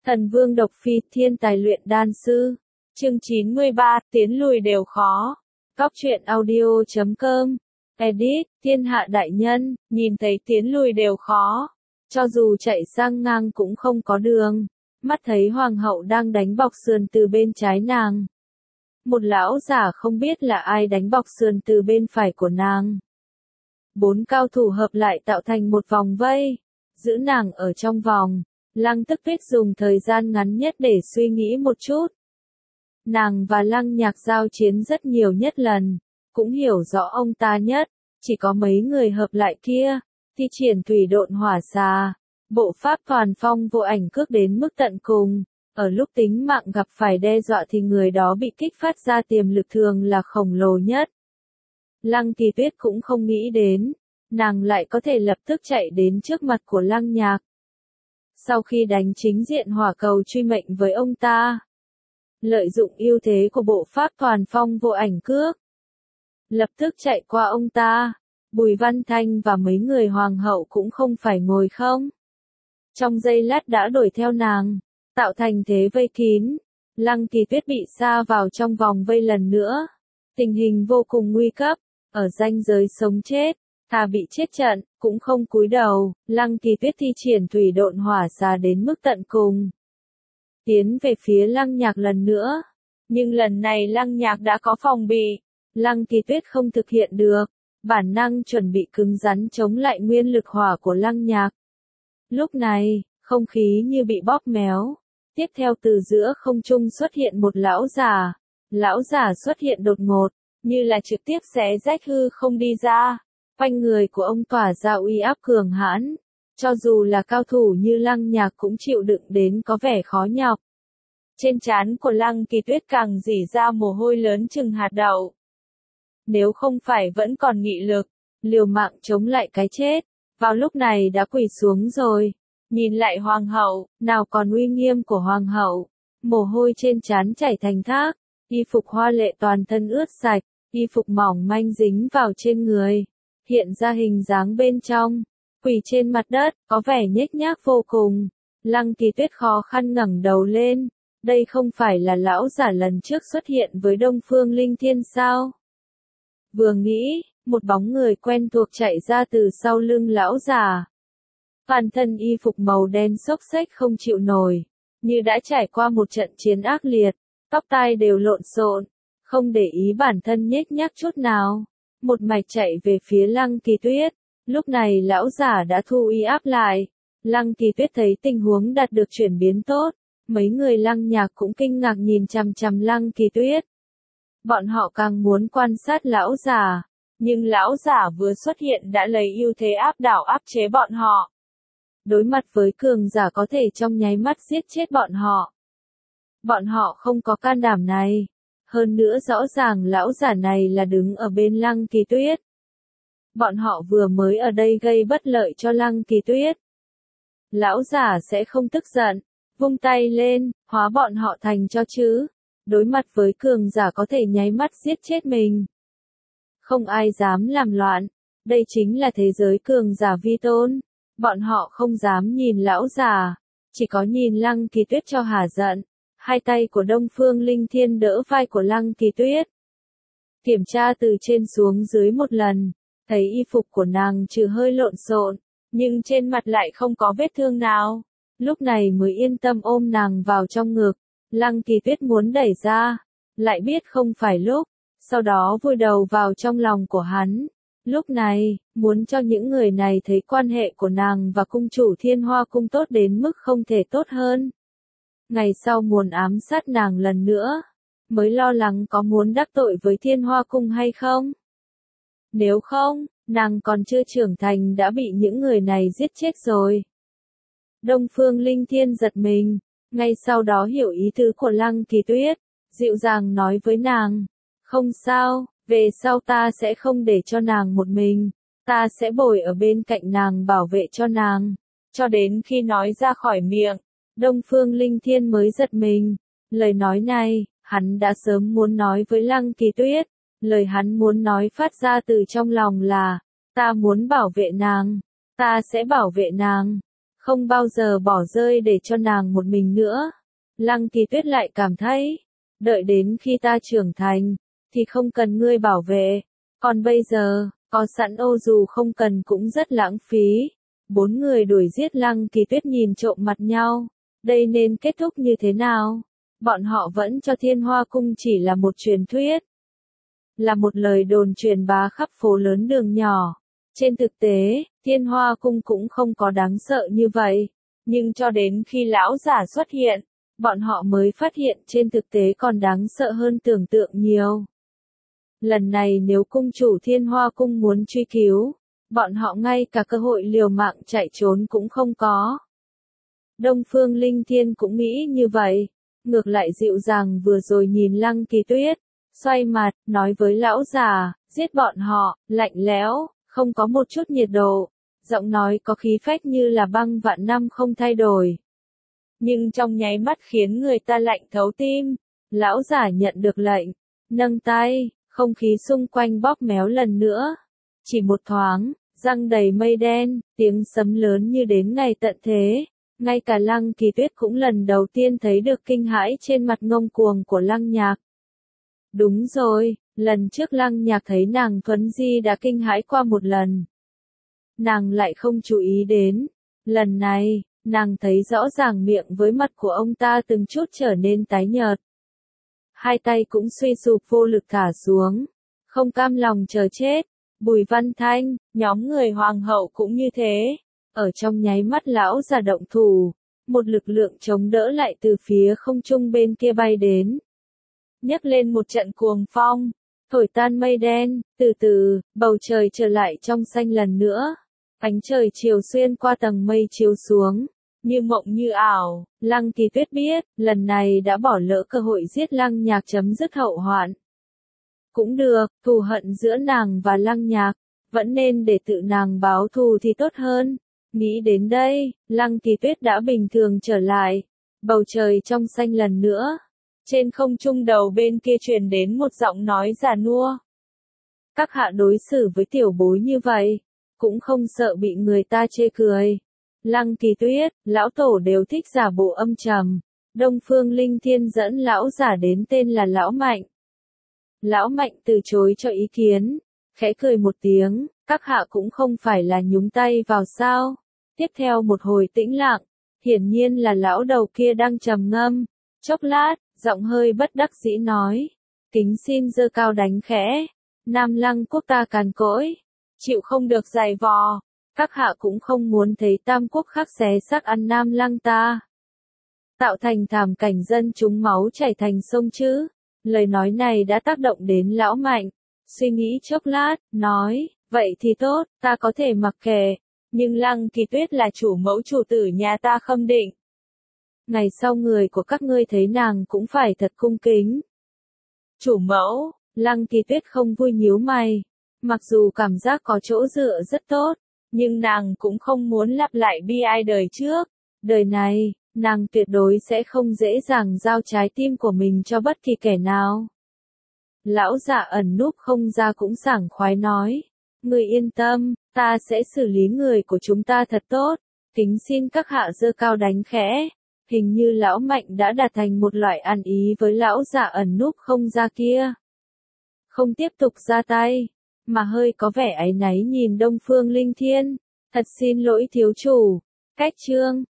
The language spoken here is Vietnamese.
Thần Vương Độc Phi, thiên tài luyện đan sư. Chương 93, tiến lùi đều khó. Cóc truyện audio.com. Edit, thiên hạ đại nhân, nhìn thấy tiến lùi đều khó. Cho dù chạy sang ngang cũng không có đường. Mắt thấy hoàng hậu đang đánh bọc sườn từ bên trái nàng. Một lão giả không biết là ai đánh bọc sườn từ bên phải của nàng. 4 cao thủ hợp lại tạo thành một vòng vây, giữ nàng ở trong vòng. Lăng Tức Tuyết dùng thời gian ngắn nhất để suy nghĩ một chút. Nàng và Lăng Nhạc giao chiến rất nhiều nhất lần, cũng hiểu rõ ông ta nhất, chỉ có mấy người hợp lại kia, thi triển thủy độn hỏa xà, bộ pháp toàn phong vô ảnh cước đến mức tận cùng, ở lúc tính mạng gặp phải đe dọa thì người đó bị kích phát ra tiềm lực thường là khổng lồ nhất. Lăng Kỳ Tuyết cũng không nghĩ đến, nàng lại có thể lập tức chạy đến trước mặt của Lăng Nhạc. Sau khi đánh chính diện hỏa cầu truy mệnh với ông ta, lợi dụng ưu thế của bộ pháp toàn phong vô ảnh cước, lập tức chạy qua ông ta. Bùi Văn Thanh và mấy người hoàng hậu cũng không phải ngồi không. Trong giây lát đã đuổi theo nàng, tạo thành thế vây kín. Lăng Kỳ Tuyết bị sa vào trong vòng vây lần nữa. Tình hình vô cùng nguy cấp, ở ranh giới sống chết, thà bị chết trận, cũng không cúi đầu. Lăng Kỳ Tuyết thi triển thủy độn hỏa xà đến mức tận cùng. Tiến về phía Lăng Nhạc lần nữa. Nhưng lần này Lăng Nhạc đã có phòng bị. Lăng Kỳ Tuyết không thực hiện được. Bản năng chuẩn bị cứng rắn chống lại nguyên lực hỏa của Lăng Nhạc. Lúc này, không khí như bị bóp méo. Tiếp theo từ giữa không trung xuất hiện một lão giả. Lão giả xuất hiện đột ngột, như là trực tiếp xé rách hư không đi ra. Quanh người của ông tỏa ra uy áp cường hãn. Cho dù là cao thủ như Lăng Nhạc cũng chịu đựng đến có vẻ khó nhọc. Trên trán của Lăng Kỳ Tuyết càng rỉ ra mồ hôi lớn chừng hạt đậu. Nếu không phải vẫn còn nghị lực, liều mạng chống lại cái chết, vào lúc này đã quỳ xuống rồi. Nhìn lại hoàng hậu, nào còn uy nghiêm của hoàng hậu, mồ hôi trên trán chảy thành thác, y phục hoa lệ toàn thân ướt sạch, y phục mỏng manh dính vào trên người, hiện ra hình dáng bên trong, quỳ trên mặt đất, có vẻ nhếch nhác vô cùng. Lăng Kỳ Tuyết khó khăn ngẩng đầu lên, đây không phải là lão giả lần trước xuất hiện với Đông Phương Linh Thiên sao? Vừa nghĩ, một bóng người quen thuộc chạy ra từ sau lưng lão giả. Toàn thân y phục màu đen xốc xếch không chịu nổi, như đã trải qua một trận chiến ác liệt, tóc tai đều lộn xộn, không để ý bản thân nhếch nhác chút nào, một mạch chạy về phía Lăng Kỳ Tuyết. Lúc này lão giả đã thu uy áp lại, Lăng Kỳ Tuyết thấy tình huống đạt được chuyển biến tốt, mấy người Lăng Nhạc cũng kinh ngạc nhìn chằm chằm Lăng Kỳ Tuyết. Bọn họ càng muốn quan sát lão giả, nhưng lão giả vừa xuất hiện đã lấy ưu thế áp đảo áp chế bọn họ. Đối mặt với cường giả có thể trong nháy mắt giết chết bọn họ. Bọn họ không có can đảm này. Hơn nữa rõ ràng lão giả này là đứng ở bên Lăng Kỳ Tuyết. Bọn họ vừa mới ở đây gây bất lợi cho Lăng Kỳ Tuyết. Lão giả sẽ không tức giận, vung tay lên, hóa bọn họ thành cho chứ. Đối mặt với cường giả có thể nháy mắt giết chết mình. Không ai dám làm loạn, đây chính là thế giới cường giả vi tôn. Bọn họ không dám nhìn lão giả, chỉ có nhìn Lăng Kỳ Tuyết cho hả giận. Hai tay của Đông Phương Linh Thiên đỡ vai của Lăng Kỳ Tuyết. Kiểm tra từ trên xuống dưới một lần, thấy y phục của nàng trừ hơi lộn xộn, nhưng trên mặt lại không có vết thương nào. Lúc này mới yên tâm ôm nàng vào trong ngực. Lăng Kỳ Tuyết muốn đẩy ra, lại biết không phải lúc, sau đó vùi đầu vào trong lòng của hắn. Lúc này, muốn cho những người này thấy quan hệ của nàng và cung chủ Thiên Hoa Cung tốt đến mức không thể tốt hơn. Ngày sau muốn ám sát nàng lần nữa, mới lo lắng có muốn đắc tội với Thiên Hoa Cung hay không. Nếu không, nàng còn chưa trưởng thành đã bị những người này giết chết rồi. Đông Phương Linh Thiên giật mình. Ngay sau đó hiểu ý tứ của Lăng Kỳ Tuyết, dịu dàng nói với nàng, không sao, về sau ta sẽ không để cho nàng một mình, ta sẽ bồi ở bên cạnh nàng bảo vệ cho nàng. Cho đến khi nói ra khỏi miệng, Đông Phương Linh Thiên mới giật mình, lời nói này, hắn đã sớm muốn nói với Lăng Kỳ Tuyết, lời hắn muốn nói phát ra từ trong lòng là, ta muốn bảo vệ nàng, ta sẽ bảo vệ nàng. không bao giờ bỏ rơi để cho nàng một mình nữa. Lăng Kỳ Tuyết lại cảm thấy, đợi đến khi ta trưởng thành, thì không cần ngươi bảo vệ, còn bây giờ, có sẵn ô dù không cần cũng rất lãng phí. Bốn người đuổi giết Lăng Kỳ Tuyết nhìn trộm mặt nhau, đây nên kết thúc như thế nào? Bọn họ vẫn cho Thiên Hoa Cung chỉ là một truyền thuyết, là một lời đồn truyền bá khắp phố lớn đường nhỏ. Trên thực tế, Thiên Hoa Cung cũng không có đáng sợ như vậy, nhưng cho đến khi lão giả xuất hiện, bọn họ mới phát hiện trên thực tế còn đáng sợ hơn tưởng tượng nhiều. Lần này nếu cung chủ Thiên Hoa Cung muốn truy cứu, bọn họ ngay cả cơ hội liều mạng chạy trốn cũng không có. Đông Phương Linh Thiên cũng nghĩ như vậy, ngược lại dịu dàng vừa rồi nhìn Lăng Kỳ Tuyết, xoay mặt, nói với lão già, giết bọn họ, lạnh lẽo, không có một chút nhiệt độ, giọng nói có khí phách như là băng vạn năm không thay đổi. Nhưng trong nháy mắt khiến người ta lạnh thấu tim, lão giả nhận được lệnh, nâng tay, không khí xung quanh bóp méo lần nữa. Chỉ một thoáng, răng đầy mây đen, tiếng sấm lớn như đến ngày tận thế. Ngay cả Lăng Kỳ Tuyết cũng lần đầu tiên thấy được kinh hãi trên mặt ngông cuồng của Lăng Nhạc. Đúng rồi, lần trước Lăng Nhạc thấy nàng Thuấn Di đã kinh hãi qua một lần. Nàng lại không chú ý đến. Lần này, nàng thấy rõ ràng miệng với mặt của ông ta từng chút trở nên tái nhợt. Hai tay cũng suy sụp vô lực thả xuống. Không cam lòng chờ chết. Bùi Văn Thanh, nhóm người hoàng hậu cũng như thế. Ở trong nháy mắt lão già động thủ, một lực lượng chống đỡ lại từ phía không trung bên kia bay đến. Nhấc lên một trận cuồng phong, thổi tan mây đen, từ từ, bầu trời trở lại trong xanh lần nữa. Ánh trời chiều xuyên qua tầng mây chiếu xuống, như mộng như ảo. Lăng Kỳ Tuyết biết, lần này đã bỏ lỡ cơ hội giết Lăng Nhạc chấm dứt hậu hoạn. Cũng được, thù hận giữa nàng và Lăng Nhạc, vẫn nên để tự nàng báo thù thì tốt hơn. Nghĩ đến đây, Lăng Kỳ Tuyết đã bình thường trở lại. Bầu trời trong xanh lần nữa. Trên không trung đầu bên kia truyền đến một giọng nói già nua. Các hạ đối xử với tiểu bối như vậy, cũng không sợ bị người ta chê cười. Lăng Kỳ Tuyết, lão tổ đều thích giả bộ âm trầm. Đông Phương Linh Thiên dẫn lão giả đến tên là Lão Mạnh. Lão Mạnh từ chối cho ý kiến, khẽ cười một tiếng, các hạ cũng không phải là nhúng tay vào sao. Tiếp theo một hồi tĩnh lặng, hiển nhiên là lão đầu kia đang trầm ngâm. Chốc lát, giọng hơi bất đắc dĩ nói, kính xin giơ cao đánh khẽ, Nam Lăng quốc ta càn cỗi, chịu không được giày vò, các hạ cũng không muốn thấy Tam quốc khắc xé xác ăn Nam Lăng ta. Tạo thành thảm cảnh dân chúng máu chảy thành sông chứ. Lời nói này đã tác động đến Lão Mạnh, suy nghĩ chốc lát, nói, vậy thì tốt, ta có thể mặc kệ, nhưng Lăng Kỳ Tuyết là chủ mẫu chủ tử nhà ta khâm định. Ngày sau người của các ngươi thấy nàng cũng phải thật cung kính. Chủ mẫu, Lăng Kỳ Tuyết không vui nhíu mày, mặc dù cảm giác có chỗ dựa rất tốt, nhưng nàng cũng không muốn lặp lại bi ai đời trước. Đời này, nàng tuyệt đối sẽ không dễ dàng giao trái tim của mình cho bất kỳ kẻ nào. Lão giả ẩn núp không ra cũng sảng khoái nói, người yên tâm, ta sẽ xử lý người của chúng ta thật tốt, kính xin các hạ giơ cao đánh khẽ. Hình như Lão Mạnh đã đạt thành một loại ăn ý với lão giả ẩn núp không ra kia. Không tiếp tục ra tay, mà hơi có vẻ áy náy nhìn Đông Phương Linh Thiên, thật xin lỗi thiếu chủ. Cách chương